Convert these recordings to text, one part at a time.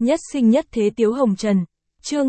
Nhất sinh nhất thế Tiếu Hồng Trần. Chương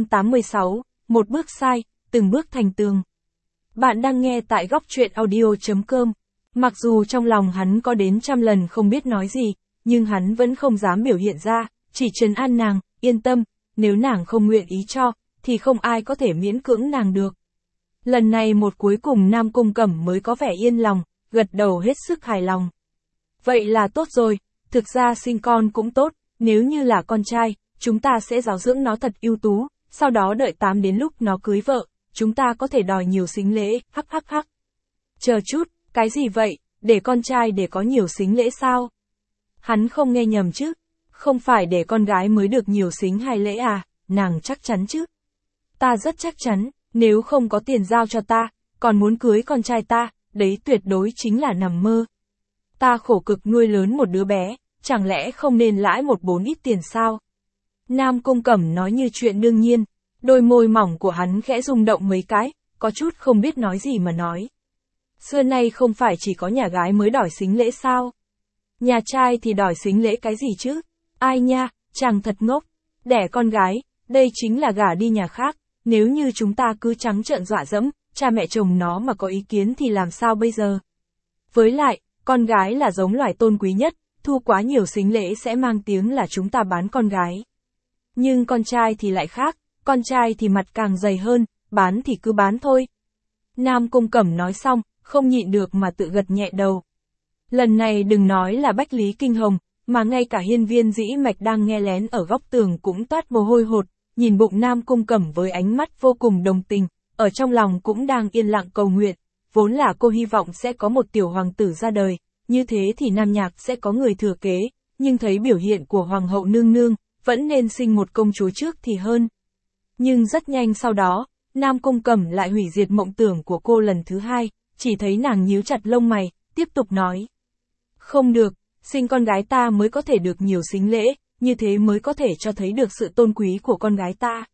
286, một bước sai, từng bước thành tường. Bạn đang nghe tại góc truyện audio.com. Mặc dù trong lòng hắn có đến trăm lần không biết nói gì, nhưng hắn vẫn không dám biểu hiện ra, chỉ trấn an nàng, yên tâm, nếu nàng không nguyện ý cho, thì không ai có thể miễn cưỡng nàng được. Lần này một cuối cùng Nam Cung Cẩm mới có vẻ yên lòng, gật đầu hết sức hài lòng. Vậy là tốt rồi, thực ra sinh con cũng tốt, nếu như là con trai, chúng ta sẽ giáo dưỡng nó thật ưu tú, sau đó đợi 8 đến lúc nó cưới vợ, chúng ta có thể đòi nhiều sính lễ, hắc hắc hắc. Chờ chút, cái gì vậy, để con trai để có nhiều sính lễ sao? Hắn không nghe nhầm chứ, không phải để con gái mới được nhiều sính hay lễ à, nàng chắc chắn chứ. Ta rất chắc chắn, nếu không có tiền giao cho ta, còn muốn cưới con trai ta, đấy tuyệt đối chính là nằm mơ. Ta khổ cực nuôi lớn một đứa bé, chẳng lẽ không nên lãi một bốn ít tiền sao? Nam Cung Cẩm nói như chuyện đương nhiên, đôi môi mỏng của hắn khẽ rung động mấy cái, có chút không biết nói gì mà nói. Xưa nay không phải chỉ có nhà gái mới đòi sính lễ sao? Nhà trai thì đòi sính lễ cái gì chứ? Ai nha, chàng thật ngốc, đẻ con gái, đây chính là gả đi nhà khác, nếu như chúng ta cứ trắng trợn dọa dẫm, cha mẹ chồng nó mà có ý kiến thì làm sao bây giờ? Với lại, con gái là giống loài tôn quý nhất, thu quá nhiều sính lễ sẽ mang tiếng là chúng ta bán con gái. Nhưng con trai thì lại khác, con trai thì mặt càng dày hơn, bán thì cứ bán thôi. Nam Cung Cẩm nói xong, không nhịn được mà tự gật nhẹ đầu. Lần này đừng nói là Bách Lý Kinh Hồng, mà ngay cả Hiên Viên Dĩ Mạch đang nghe lén ở góc tường cũng toát mồ hôi hột, nhìn bụng Nam Cung Cẩm với ánh mắt vô cùng đồng tình, ở trong lòng cũng đang yên lặng cầu nguyện, vốn là cô hy vọng sẽ có một tiểu hoàng tử ra đời, như thế thì Nam Nhạc sẽ có người thừa kế, nhưng thấy biểu hiện của Hoàng hậu nương nương, vẫn nên sinh một công chúa trước thì hơn. Nhưng rất nhanh sau đó, Nam Cung Cẩm lại hủy diệt mộng tưởng của cô lần thứ hai, chỉ thấy nàng nhíu chặt lông mày, tiếp tục nói. Không được, sinh con gái ta mới có thể được nhiều sính lễ, như thế mới có thể cho thấy được sự tôn quý của con gái ta.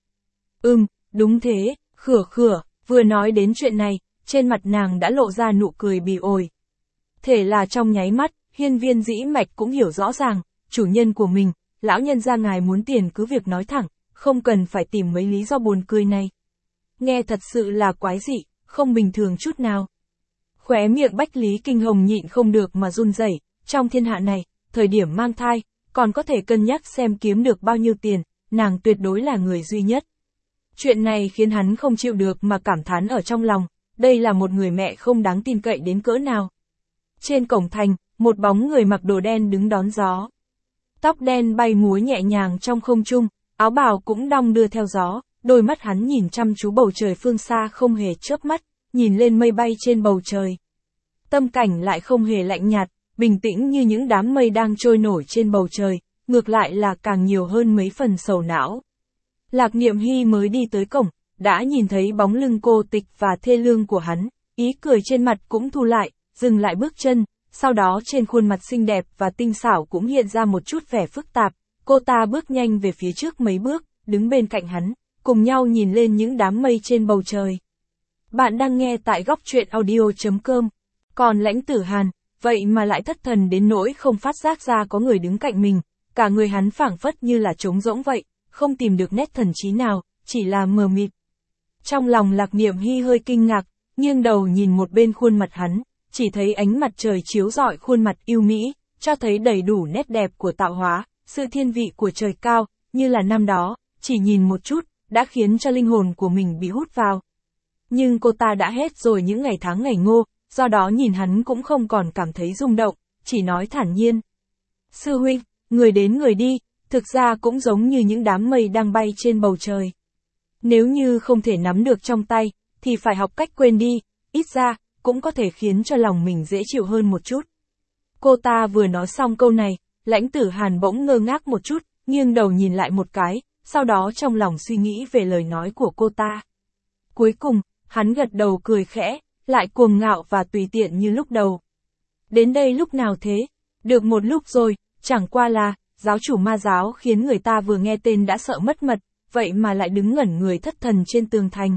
Đúng thế, khửa, vừa nói đến chuyện này, trên mặt nàng đã lộ ra nụ cười bỉ ổi. Thể là trong nháy mắt, Hiên Viên Dĩ Mạch cũng hiểu rõ ràng, chủ nhân của mình, lão nhân gia ngài muốn tiền cứ việc nói thẳng, không cần phải tìm mấy lý do buồn cười này. Nghe thật sự là quái dị, không bình thường chút nào. Khóe miệng Bách Lý Kinh Hồng nhịn không được mà run rẩy, trong thiên hạ này, thời điểm mang thai, còn có thể cân nhắc xem kiếm được bao nhiêu tiền, nàng tuyệt đối là người duy nhất. Chuyện này khiến hắn không chịu được mà cảm thán ở trong lòng, đây là một người mẹ không đáng tin cậy đến cỡ nào. Trên cổng thành, một bóng người mặc đồ đen đứng đón gió. Tóc đen bay múa nhẹ nhàng trong không trung, áo bào cũng đong đưa theo gió, đôi mắt hắn nhìn chăm chú bầu trời phương xa không hề chớp mắt, nhìn lên mây bay trên bầu trời. Tâm cảnh lại không hề lạnh nhạt, bình tĩnh như những đám mây đang trôi nổi trên bầu trời, ngược lại là càng nhiều hơn mấy phần sầu não. Lạc Niệm Hy mới đi tới cổng, đã nhìn thấy bóng lưng cô tịch và thê lương của hắn, ý cười trên mặt cũng thu lại, dừng lại bước chân, sau đó trên khuôn mặt xinh đẹp và tinh xảo cũng hiện ra một chút vẻ phức tạp, cô ta bước nhanh về phía trước mấy bước, đứng bên cạnh hắn, cùng nhau nhìn lên những đám mây trên bầu trời. Bạn đang nghe tại góc truyện audio.com, còn Lãnh Tử Hàn, vậy mà lại thất thần đến nỗi không phát giác ra có người đứng cạnh mình, cả người hắn phảng phất như là trống rỗng vậy, không tìm được nét thần trí nào, chỉ là mờ mịt. Trong lòng Lạc Niệm Hy hơi kinh ngạc, nghiêng đầu nhìn một bên khuôn mặt hắn, chỉ thấy ánh mặt trời chiếu rọi khuôn mặt yêu mỹ, cho thấy đầy đủ nét đẹp của tạo hóa, sự thiên vị của trời cao, như là năm đó, chỉ nhìn một chút, đã khiến cho linh hồn của mình bị hút vào. Nhưng cô ta đã hết rồi những ngày tháng ngày ngô, do đó nhìn hắn cũng không còn cảm thấy rung động, chỉ nói thản nhiên. Sư huynh, người đến người đi, thực ra cũng giống như những đám mây đang bay trên bầu trời. Nếu như không thể nắm được trong tay, thì phải học cách quên đi, ít ra, cũng có thể khiến cho lòng mình dễ chịu hơn một chút. Cô ta vừa nói xong câu này, Lãnh Tử Hàn bỗng ngơ ngác một chút, nghiêng đầu nhìn lại một cái, sau đó trong lòng suy nghĩ về lời nói của cô ta. Cuối cùng, hắn gật đầu cười khẽ, lại cuồng ngạo và tùy tiện như lúc đầu. Đến đây lúc nào thế? Được một lúc rồi, chẳng qua là, giáo chủ ma giáo khiến người ta vừa nghe tên đã sợ mất mật, vậy mà lại đứng ngẩn người thất thần trên tường thành.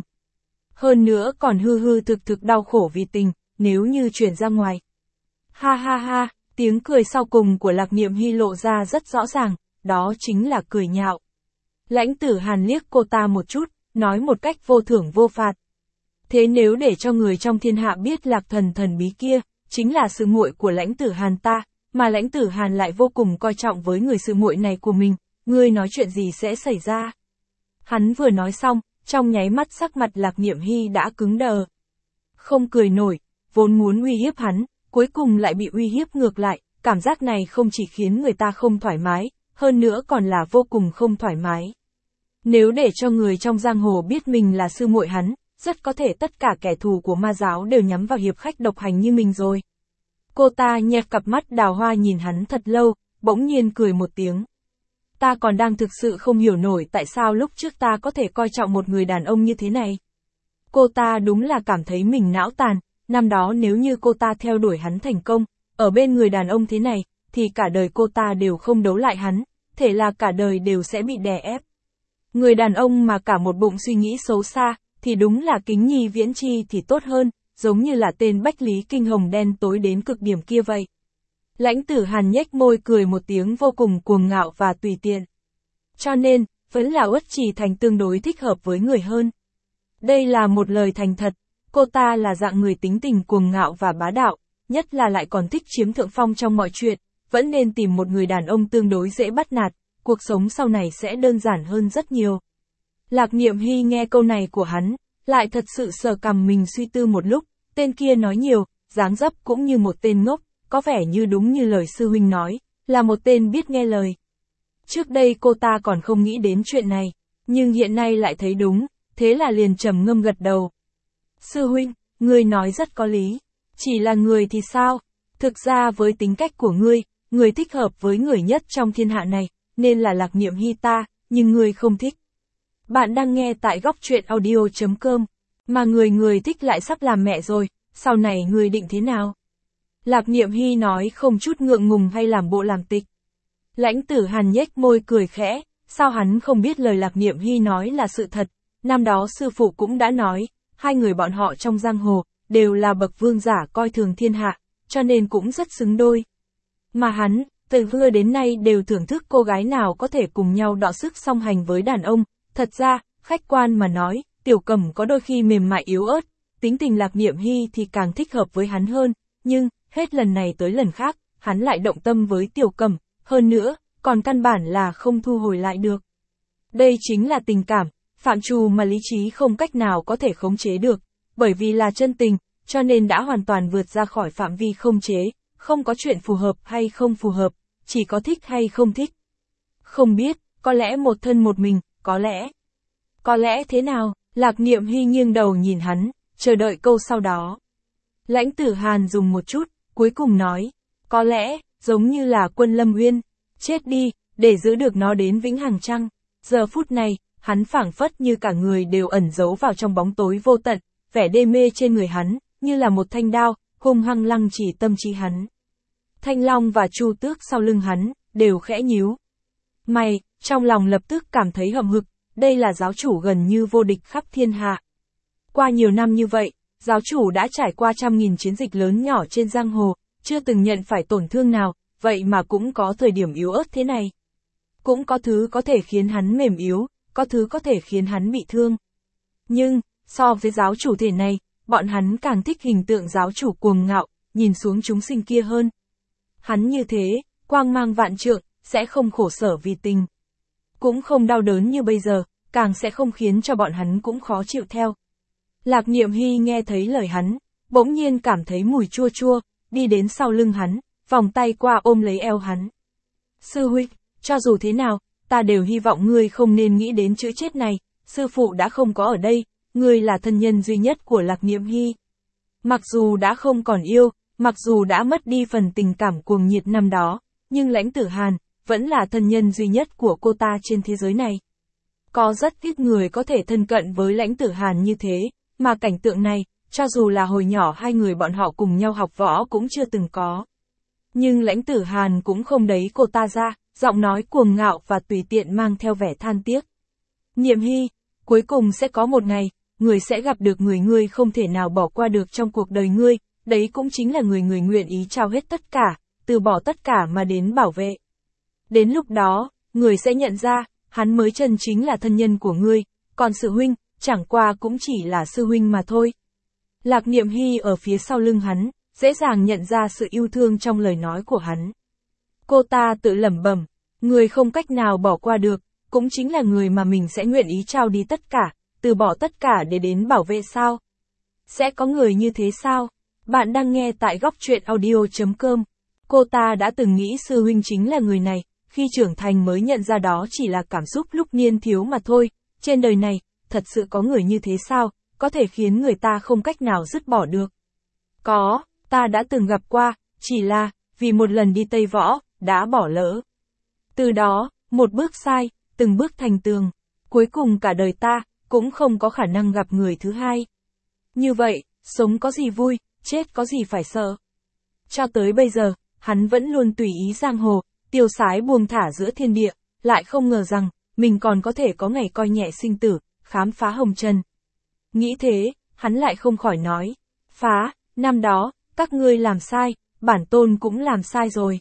Hơn nữa còn hư hư thực đau khổ vì tình, nếu như chuyển ra ngoài. Ha ha ha, tiếng cười sau cùng của Lạc Niệm Hy lộ ra rất rõ ràng, đó chính là cười nhạo. Lãnh Tử Hàn liếc cô ta một chút, nói một cách vô thưởng vô phạt. Thế nếu để cho người trong thiên hạ biết Lạc Thần thần bí kia, chính là sư muội của Lãnh Tử Hàn ta, mà Lãnh Tử Hàn lại vô cùng coi trọng với người sư muội này của mình, ngươi nói chuyện gì sẽ xảy ra? Hắn vừa nói xong, trong nháy mắt sắc mặt Lạc Niệm Hy đã cứng đờ. Không cười nổi, vốn muốn uy hiếp hắn, cuối cùng lại bị uy hiếp ngược lại, cảm giác này không chỉ khiến người ta không thoải mái, hơn nữa còn là vô cùng không thoải mái. Nếu để cho người trong giang hồ biết mình là sư muội hắn, rất có thể tất cả kẻ thù của ma giáo đều nhắm vào hiệp khách độc hành như mình rồi. Cô ta nheo cặp mắt đào hoa nhìn hắn thật lâu, bỗng nhiên cười một tiếng. Ta còn đang thực sự không hiểu nổi tại sao lúc trước ta có thể coi trọng một người đàn ông như thế này. Cô ta đúng là cảm thấy mình não tàn, năm đó nếu như cô ta theo đuổi hắn thành công, ở bên người đàn ông thế này, thì cả đời cô ta đều không đấu lại hắn, thể là cả đời đều sẽ bị đè ép. Người đàn ông mà cả một bụng suy nghĩ xấu xa, thì đúng là Kính Nhi Viễn Chi thì tốt hơn, giống như là tên Bách Lý Kinh Hồng đen tối đến cực điểm kia vậy. Lãnh Tử Hàn nhếch môi cười một tiếng vô cùng cuồng ngạo và tùy tiện. Cho nên, vẫn là Uất Trì Thành tương đối thích hợp với người hơn. Đây là một lời thành thật, cô ta là dạng người tính tình cuồng ngạo và bá đạo, nhất là lại còn thích chiếm thượng phong trong mọi chuyện, vẫn nên tìm một người đàn ông tương đối dễ bắt nạt, cuộc sống sau này sẽ đơn giản hơn rất nhiều. Lạc Niệm Hy nghe câu này của hắn, lại thật sự sờ cằm mình suy tư một lúc, tên kia nói nhiều, dáng dấp cũng như một tên ngốc, có vẻ như đúng như lời sư huynh nói, là một tên biết nghe lời. Trước đây cô ta còn không nghĩ đến chuyện này, nhưng hiện nay lại thấy đúng, thế là liền trầm ngâm gật đầu. Sư huynh, ngươi nói rất có lý, chỉ là người thì sao? Thực ra với tính cách của ngươi, người thích hợp với người nhất trong thiên hạ này, nên là Lạc Niệm Hy ta, nhưng ngươi không thích. Bạn đang nghe tại góc truyện audio.com, mà người thích lại sắp làm mẹ rồi, sau này ngươi định thế nào? Lạc Niệm Hy nói không chút ngượng ngùng hay làm bộ làm tịch. Lãnh Tử Hàn nhếch môi cười khẽ, sao hắn không biết lời Lạc Niệm Hy nói là sự thật, năm đó sư phụ cũng đã nói, hai người bọn họ trong giang hồ, đều là bậc vương giả coi thường thiên hạ, cho nên cũng rất xứng đôi. Mà hắn, từ xưa đến nay đều thưởng thức cô gái nào có thể cùng nhau đọ sức song hành với đàn ông, thật ra, khách quan mà nói, Tiểu Cẩm có đôi khi mềm mại yếu ớt, tính tình Lạc Niệm Hy thì càng thích hợp với hắn hơn, nhưng, hết lần này tới lần khác, hắn lại động tâm với Tiểu Cẩm, hơn nữa, còn căn bản là không thu hồi lại được. Đây chính là tình cảm, phạm trù mà lý trí không cách nào có thể khống chế được, bởi vì là chân tình, cho nên đã hoàn toàn vượt ra khỏi phạm vi khống chế, không có chuyện phù hợp hay không phù hợp, chỉ có thích hay không thích. Không biết, có lẽ một thân một mình, có lẽ thế nào? Lạc Niệm Hy nghiêng đầu nhìn hắn, chờ đợi câu sau đó. Lãnh Tử Hàn dùng một chút, cuối cùng nói, có lẽ, giống như là Quân Lâm Uyên, chết đi, để giữ được nó đến vĩnh hằng chăng? Giờ phút này, hắn phảng phất như cả người đều ẩn giấu vào trong bóng tối vô tận, vẻ đê mê trên người hắn, như là một thanh đao, hung hăng lăng chỉ tâm trí hắn. Thanh Long và Chu Tước sau lưng hắn, đều khẽ nhíu mày, trong lòng lập tức cảm thấy hậm hực, đây là giáo chủ gần như vô địch khắp thiên hạ. Qua nhiều năm như vậy, giáo chủ đã trải qua trăm nghìn chiến dịch lớn nhỏ trên giang hồ, chưa từng nhận phải tổn thương nào, vậy mà cũng có thời điểm yếu ớt thế này. Cũng có thứ có thể khiến hắn mềm yếu, có thứ có thể khiến hắn bị thương. Nhưng, so với giáo chủ thể này, bọn hắn càng thích hình tượng giáo chủ cuồng ngạo, nhìn xuống chúng sinh kia hơn. Hắn như thế, quang mang vạn trượng, sẽ không khổ sở vì tình. Cũng không đau đớn như bây giờ, càng sẽ không khiến cho bọn hắn cũng khó chịu theo. Lạc Niệm Hy nghe thấy lời hắn, bỗng nhiên cảm thấy mùi chua chua, đi đến sau lưng hắn, vòng tay qua ôm lấy eo hắn. Sư huynh, cho dù thế nào, ta đều hy vọng ngươi không nên nghĩ đến chữ chết này, sư phụ đã không có ở đây, ngươi là thân nhân duy nhất của Lạc Niệm Hy. Mặc dù đã không còn yêu, mặc dù đã mất đi phần tình cảm cuồng nhiệt năm đó, nhưng Lãnh Tử Hàn, vẫn là thân nhân duy nhất của cô ta trên thế giới này. Có rất ít người có thể thân cận với Lãnh Tử Hàn như thế, mà cảnh tượng này, cho dù là hồi nhỏ hai người bọn họ cùng nhau học võ cũng chưa từng có. Nhưng Lãnh Tử Hàn cũng không đẩy cô ta ra, giọng nói cuồng ngạo và tùy tiện mang theo vẻ than tiếc. Niệm Hy, cuối cùng sẽ có một ngày, người sẽ gặp được người ngươi không thể nào bỏ qua được trong cuộc đời ngươi, đấy cũng chính là người người nguyện ý trao hết tất cả, từ bỏ tất cả mà đến bảo vệ. Đến lúc đó, người sẽ nhận ra, hắn mới chân chính là thân nhân của ngươi, còn sư huynh, chẳng qua cũng chỉ là sư huynh mà thôi. Lạc Niệm Hy ở phía sau lưng hắn, dễ dàng nhận ra sự yêu thương trong lời nói của hắn. Cô ta tự lẩm bẩm, người không cách nào bỏ qua được, cũng chính là người mà mình sẽ nguyện ý trao đi tất cả, từ bỏ tất cả để đến bảo vệ sao? Sẽ có người như thế sao? Bạn đang nghe tại góc truyện audio.com. Cô ta đã từng nghĩ sư huynh chính là người này, khi trưởng thành mới nhận ra đó chỉ là cảm xúc lúc niên thiếu mà thôi. Trên đời này, thật sự có người như thế sao, có thể khiến người ta không cách nào dứt bỏ được. Có, ta đã từng gặp qua, chỉ là, vì một lần đi Tây Võ, đã bỏ lỡ. Từ đó, một bước sai, từng bước thành tường. Cuối cùng cả đời ta, cũng không có khả năng gặp người thứ hai. Như vậy, sống có gì vui, chết có gì phải sợ. Cho tới bây giờ, hắn vẫn luôn tùy ý giang hồ, tiêu sái buông thả giữa thiên địa, lại không ngờ rằng, mình còn có thể có ngày coi nhẹ sinh tử, khám phá hồng trần. Nghĩ thế, hắn lại không khỏi nói, Phá, năm đó, các ngươi làm sai, bản tôn cũng làm sai rồi.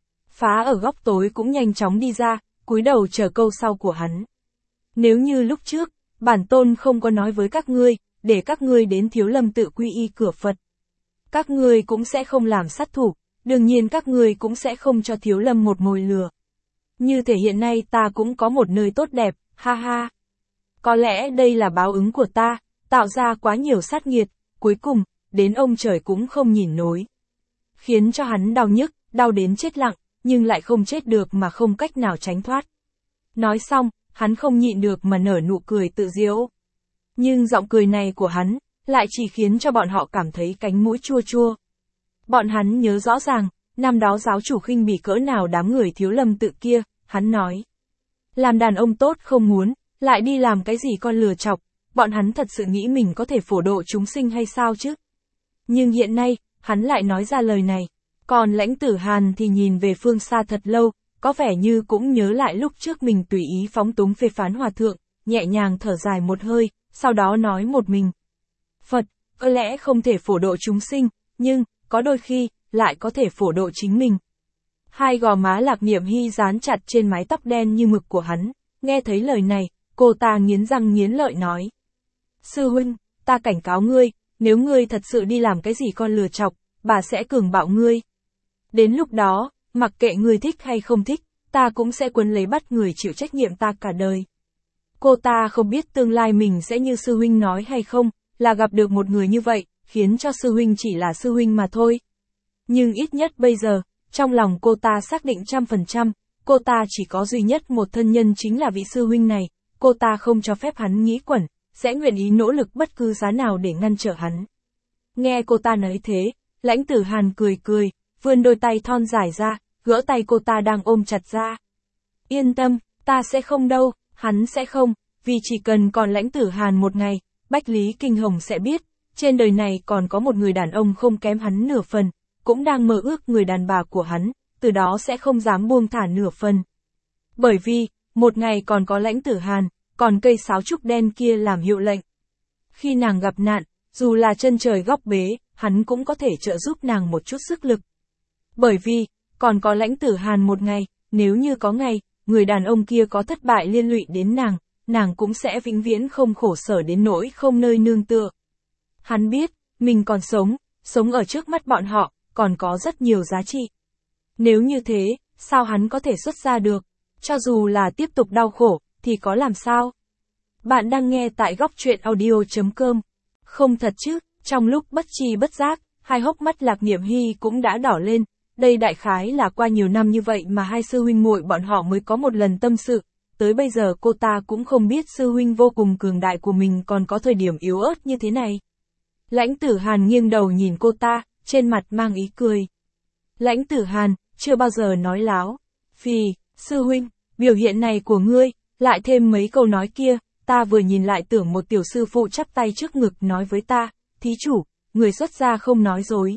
Phá ở góc tối cũng nhanh chóng đi ra, cúi đầu chờ câu sau của hắn. Nếu như lúc trước, bản tôn không có nói với các ngươi, để các ngươi đến Thiếu Lâm tự quy y cửa Phật. Các ngươi cũng sẽ không làm sát thủ, đương nhiên các ngươi cũng sẽ không cho Thiếu Lâm một mồi lừa. Như thể hiện nay ta cũng có một nơi tốt đẹp, ha ha. Có lẽ đây là báo ứng của ta, tạo ra quá nhiều sát nghiệt, cuối cùng, đến ông trời cũng không nhìn nổi. Khiến cho hắn đau nhức, đau đến chết lặng, nhưng lại không chết được mà không cách nào tránh thoát. Nói xong, hắn không nhịn được mà nở nụ cười tự giễu. Nhưng giọng cười này của hắn, lại chỉ khiến cho bọn họ cảm thấy cánh mũi chua chua. Bọn hắn nhớ rõ ràng, năm đó giáo chủ khinh bỉ cỡ nào đám người Thiếu Lâm tự kia, hắn nói. Làm đàn ông tốt không muốn, lại đi làm cái gì con lừa chọc, bọn hắn thật sự nghĩ mình có thể phổ độ chúng sinh hay sao chứ? Nhưng hiện nay, hắn lại nói ra lời này. Còn Lãnh Tử Hàn thì nhìn về phương xa thật lâu, có vẻ như cũng nhớ lại lúc trước mình tùy ý phóng túng phê phán hòa thượng, nhẹ nhàng thở dài một hơi, sau đó nói một mình. Phật, có lẽ không thể phổ độ chúng sinh, nhưng, có đôi khi, lại có thể phổ độ chính mình. Hai gò má Lạc Niệm Hy dán chặt trên mái tóc đen như mực của hắn, nghe thấy lời này, cô ta nghiến răng nghiến lợi nói. Sư huynh, ta cảnh cáo ngươi, nếu ngươi thật sự đi làm cái gì con lừa chọc, bà sẽ cường bạo ngươi. Đến lúc đó, mặc kệ ngươi thích hay không thích, ta cũng sẽ quấn lấy bắt người chịu trách nhiệm ta cả đời. Cô ta không biết tương lai mình sẽ như sư huynh nói hay không, là gặp được một người như vậy, khiến cho sư huynh chỉ là sư huynh mà thôi. Nhưng ít nhất bây giờ, trong lòng cô ta xác định 100%, cô ta chỉ có duy nhất một thân nhân chính là vị sư huynh này, cô ta không cho phép hắn nghĩ quẩn, sẽ nguyện ý nỗ lực bất cứ giá nào để ngăn trở hắn. Nghe cô ta nói thế, Lãnh Tử Hàn cười cười, vươn đôi tay thon dài ra, gỡ tay cô ta đang ôm chặt ra. Yên tâm, ta sẽ không đâu, hắn sẽ không, vì chỉ cần còn Lãnh Tử Hàn một ngày, Bách Lý Kinh Hồng sẽ biết, trên đời này còn có một người đàn ông không kém hắn nửa phần, cũng đang mơ ước người đàn bà của hắn, từ đó sẽ không dám buông thả nửa phần. Bởi vì, một ngày còn có Lãnh Tử Hàn, còn cây sáo trúc đen kia làm hiệu lệnh. Khi nàng gặp nạn, dù là chân trời góc bế, hắn cũng có thể trợ giúp nàng một chút sức lực. Bởi vì, còn có Lãnh Tử Hàn một ngày, nếu như có ngày, người đàn ông kia có thất bại liên lụy đến nàng cũng sẽ vĩnh viễn không khổ sở đến nỗi không nơi nương tựa. Hắn biết, mình còn sống ở trước mắt bọn họ, còn có rất nhiều giá trị. Nếu như thế, sao hắn có thể xuất ra được? Cho dù là tiếp tục đau khổ, thì có làm sao? Bạn đang nghe tại góc truyện audio.com. Không thật chứ, trong lúc bất tri bất giác, hai hốc mắt Lạc Niệm Hy cũng đã đỏ lên. Đây đại khái là qua nhiều năm như vậy mà hai sư huynh muội bọn họ mới có một lần tâm sự. Tới bây giờ cô ta cũng không biết sư huynh vô cùng cường đại của mình còn có thời điểm yếu ớt như thế này. Lãnh Tử Hàn nghiêng đầu nhìn cô ta, trên mặt mang ý cười. Lãnh Tử Hàn, chưa bao giờ nói láo. Phì, sư huynh, biểu hiện này của ngươi, lại thêm mấy câu nói kia, ta vừa nhìn lại tưởng một tiểu sư phụ chắp tay trước ngực nói với ta, thí chủ, người xuất gia không nói dối.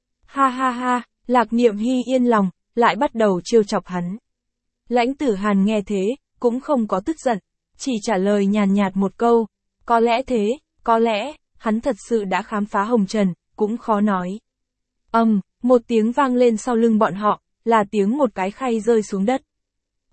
Ha ha ha, Lạc Niệm Hy yên lòng, lại bắt đầu trêu chọc hắn. Lãnh Tử Hàn nghe thế, cũng không có tức giận, chỉ trả lời nhàn nhạt một câu, có lẽ thế, có lẽ, hắn thật sự đã khám phá hồng trần, cũng khó nói. Một tiếng vang lên sau lưng bọn họ, là tiếng một cái khay rơi xuống đất.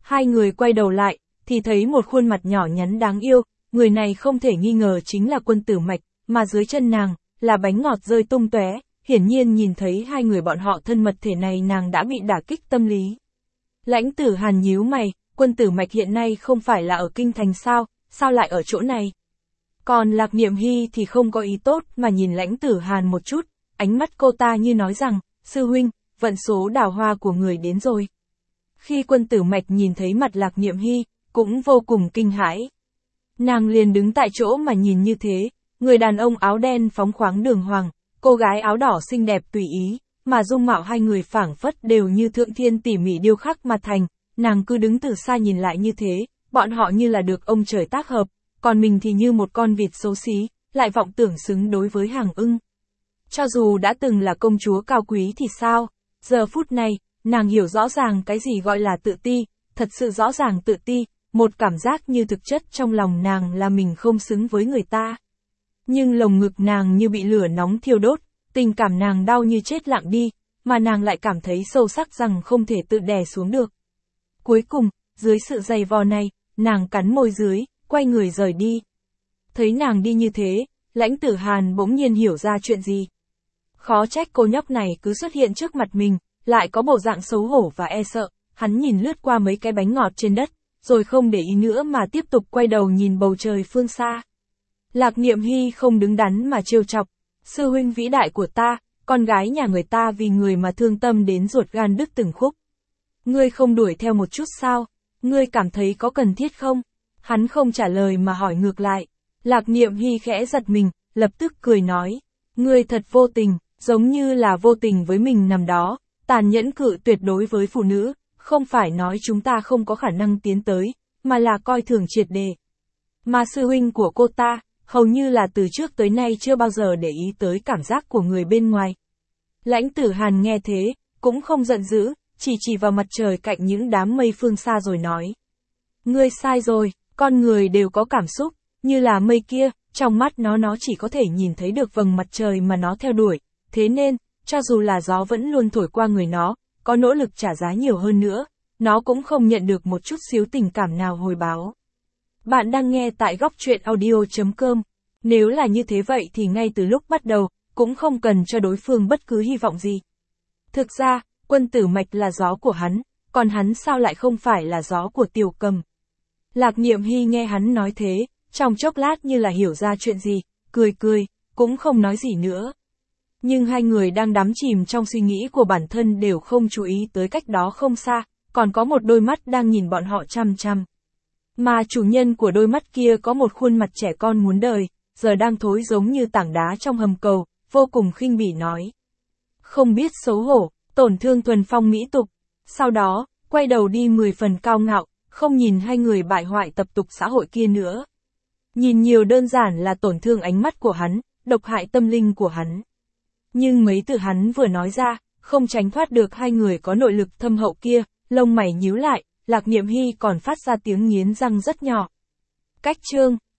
Hai người quay đầu lại, thì thấy một khuôn mặt nhỏ nhắn đáng yêu, người này không thể nghi ngờ chính là Quân Tử Mạch, mà dưới chân nàng, là bánh ngọt rơi tung tóe. Hiển nhiên nhìn thấy hai người bọn họ thân mật thể này nàng đã bị đả kích tâm lý. Lãnh Tử Hàn nhíu mày, Quân Tử Mạch hiện nay không phải là ở kinh thành sao lại ở chỗ này? Còn Lạc Niệm Hy thì không có ý tốt mà nhìn Lãnh Tử Hàn một chút, ánh mắt cô ta như nói rằng, sư huynh, vận số đào hoa của người đến rồi. Khi Quân Tử Mạch nhìn thấy mặt Lạc Niệm Hy, cũng vô cùng kinh hãi. Nàng liền đứng tại chỗ mà nhìn như thế, người đàn ông áo đen phóng khoáng đường hoàng, cô gái áo đỏ xinh đẹp tùy ý, mà dung mạo hai người phảng phất đều như thượng thiên tỉ mỉ điêu khắc mà thành, nàng cứ đứng từ xa nhìn lại như thế, bọn họ như là được ông trời tác hợp, còn mình thì như một con vịt xấu xí, lại vọng tưởng xứng đối với Hàng Ưng. Cho dù đã từng là công chúa cao quý thì sao, giờ phút này, nàng hiểu rõ ràng cái gì gọi là tự ti, thật sự rõ ràng tự ti, một cảm giác như thực chất trong lòng nàng là mình không xứng với người ta. Nhưng lồng ngực nàng như bị lửa nóng thiêu đốt, tình cảm nàng đau như chết lặng đi, mà nàng lại cảm thấy sâu sắc rằng không thể tự đè xuống được. Cuối cùng, dưới sự giày vò này, nàng cắn môi dưới, quay người rời đi. Thấy nàng đi như thế, Lãnh Tử Hàn bỗng nhiên hiểu ra chuyện gì. Khó trách cô nhóc này cứ xuất hiện trước mặt mình, lại có bộ dạng xấu hổ và e sợ, hắn nhìn lướt qua mấy cái bánh ngọt trên đất, rồi không để ý nữa mà tiếp tục quay đầu nhìn bầu trời phương xa. Lạc Niệm Hy không đứng đắn mà trêu chọc, sư huynh vĩ đại của ta, con gái nhà người ta vì người mà thương tâm đến ruột gan đứt từng khúc. Ngươi không đuổi theo một chút sao, ngươi cảm thấy có cần thiết không? Hắn không trả lời mà hỏi ngược lại. Lạc Niệm Hy khẽ giật mình, lập tức cười nói, ngươi thật vô tình, giống như là vô tình với mình nằm đó, tàn nhẫn cự tuyệt đối với phụ nữ, không phải nói chúng ta không có khả năng tiến tới, mà là coi thường triệt đề. Mà sư huynh của cô ta, hầu như là từ trước tới nay chưa bao giờ để ý tới cảm giác của người bên ngoài. Lãnh Tử Hàn nghe thế, cũng không giận dữ, chỉ vào mặt trời cạnh những đám mây phương xa rồi nói. Ngươi sai rồi, con người đều có cảm xúc, như là mây kia, trong mắt nó chỉ có thể nhìn thấy được vầng mặt trời mà nó theo đuổi, thế nên, cho dù là gió vẫn luôn thổi qua người nó, có nỗ lực trả giá nhiều hơn nữa, nó cũng không nhận được một chút xíu tình cảm nào hồi báo. Bạn đang nghe tại Góc Truyện Audio.com. Nếu là như thế vậy thì ngay từ lúc bắt đầu, cũng không cần cho đối phương bất cứ hy vọng gì. Thực ra, Quân Tử Mạch là gió của hắn, còn hắn sao lại không phải là gió của Tiểu Cầm. Lạc Niệm Hy nghe hắn nói thế, trong chốc lát như là hiểu ra chuyện gì, cười, cũng không nói gì nữa. Nhưng hai người đang đắm chìm trong suy nghĩ của bản thân đều không chú ý tới cách đó không xa, còn có một đôi mắt đang nhìn bọn họ chăm chăm. Mà chủ nhân của đôi mắt kia có một khuôn mặt trẻ con muốn đời, giờ đang thối giống như tảng đá trong hầm cầu, vô cùng khinh bỉ nói. Không biết xấu hổ, tổn thương thuần phong mỹ tục. Sau đó, quay đầu đi 10 phần cao ngạo, không nhìn hai người bại hoại tập tục xã hội kia nữa. Nhìn nhiều đơn giản là tổn thương ánh mắt của hắn, độc hại tâm linh của hắn. Nhưng mấy từ hắn vừa nói ra, không tránh thoát được hai người có nội lực thâm hậu kia, lông mày nhíu lại, Lạc Niệm Hy còn phát ra tiếng nghiến răng rất nhỏ. Cách chương